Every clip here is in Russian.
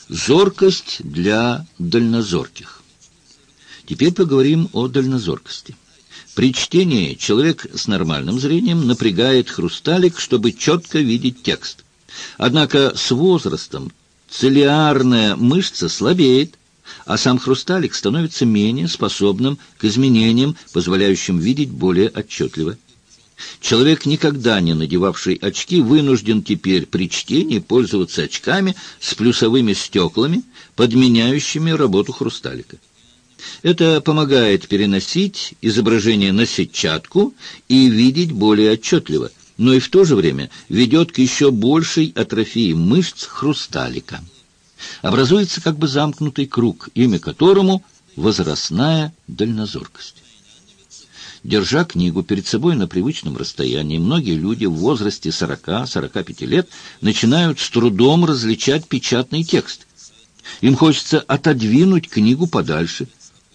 Зоркость для дальнозорких. Теперь поговорим о дальнозоркости. При чтении человек с нормальным зрением напрягает хрусталик, чтобы четко видеть текст. Однако с возрастом цилиарная мышца слабеет, а сам хрусталик становится менее способным к изменениям, позволяющим видеть более отчетливо. Человек, никогда не надевавший очки, вынужден теперь при чтении пользоваться очками с плюсовыми стеклами, подменяющими работу хрусталика. Это помогает переносить изображение на сетчатку и видеть более отчетливо, но и в то же время ведет к еще большей атрофии мышц хрусталика. Образуется как бы замкнутый круг, имя которому возрастная дальнозоркость. Держа книгу перед собой на привычном расстоянии, многие люди в возрасте 40-45 лет начинают с трудом различать печатный текст. Им хочется отодвинуть книгу подальше.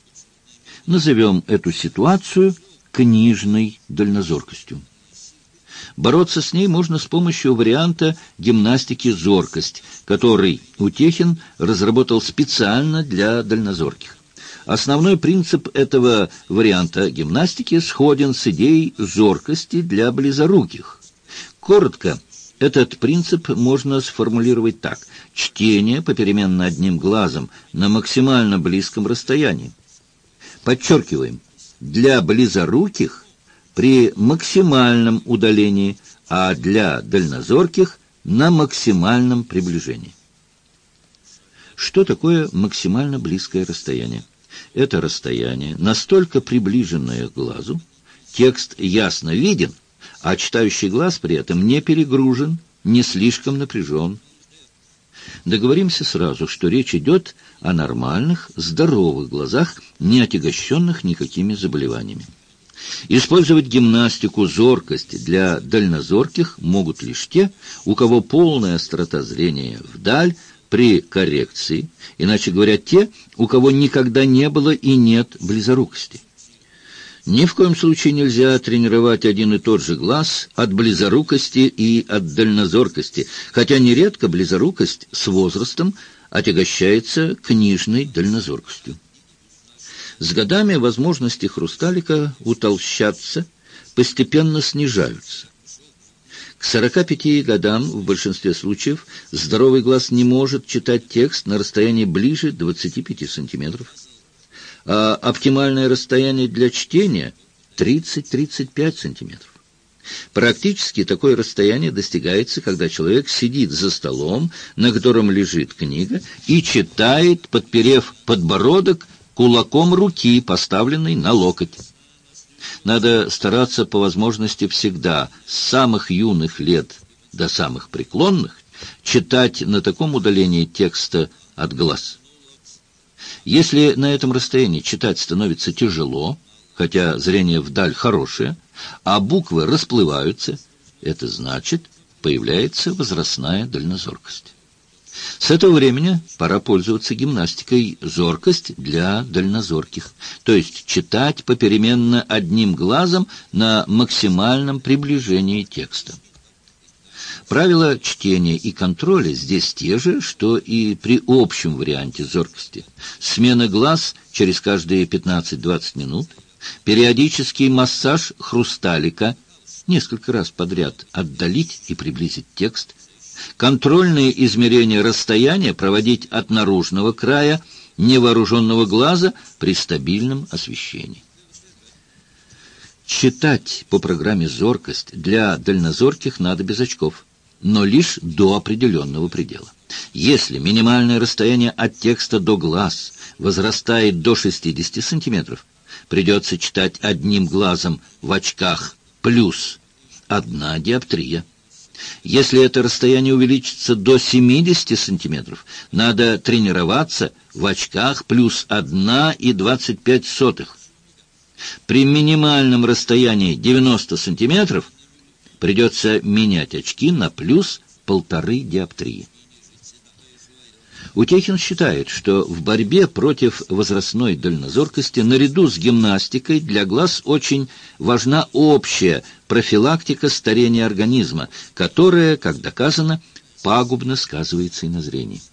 Назовем эту ситуацию книжной дальнозоркостью. Бороться с ней можно с помощью варианта гимнастики «Зоркость», который Утехин разработал специально для дальнозорких. Основной принцип этого варианта гимнастики сходен с идеей зоркости для близоруких. Коротко, этот принцип можно сформулировать так: чтение попеременно одним глазом на максимально близком расстоянии. Подчеркиваем, для близоруких при максимальном удалении, а для дальнозорких на максимальном приближении. Что такое максимально близкое расстояние? Это расстояние, настолько приближенное к глазу, текст ясно виден, а читающий глаз при этом не перегружен, не слишком напряжен. Договоримся сразу, что речь идет о нормальных, здоровых глазах, не отягощенных никакими заболеваниями. Использовать гимнастику «Зоркость» для дальнозорких могут лишь те, у кого полная острота зрения вдаль при коррекции, иначе говоря, те, у кого никогда не было и нет близорукости. Ни в коем случае нельзя тренировать один и тот же глаз от близорукости и от дальнозоркости, хотя нередко близорукость с возрастом отягощается книжной дальнозоркостью. С годами возможности хрусталика утолщаться постепенно снижаются. К 45 годам в большинстве случаев здоровый глаз не может читать текст на расстоянии ближе 25 сантиметров, а оптимальное расстояние для чтения – 30-35 сантиметров. Практически такое расстояние достигается, когда человек сидит за столом, на котором лежит книга, и читает, подперев подбородок кулаком руки, поставленной на локоть. Надо стараться по возможности всегда, с самых юных лет до самых преклонных, читать на таком удалении текста от глаз. Если на этом расстоянии читать становится тяжело, хотя зрение вдаль хорошее, а буквы расплываются, это значит, появляется возрастная дальнозоркость. С этого времени пора пользоваться гимнастикой «Зоркость» для дальнозорких, то есть читать попеременно одним глазом на максимальном приближении текста. Правила чтения и контроля здесь те же, что и при общем варианте зоркости. Смена глаз через каждые 15-20 минут, периодический массаж хрусталика, несколько раз подряд отдалить и приблизить текст, контрольные измерения расстояния проводить от наружного края невооруженного глаза при стабильном освещении. Читать по программе «Зоркость» для дальнозорких надо без очков, но лишь до определенного предела. Если минимальное расстояние от текста до глаз возрастает до 60 сантиметров, придется читать одним глазом в очках плюс 1 диоптрия. Если это расстояние увеличится до 70 сантиметров, надо тренироваться в очках плюс 1,25. При минимальном расстоянии 90 сантиметров придется менять очки на плюс 1,5 диоптрии. Утехин считает, что в борьбе против возрастной дальнозоркости наряду с гимнастикой для глаз очень важна общая профилактика старения организма, которая, как доказано, пагубно сказывается и на зрении.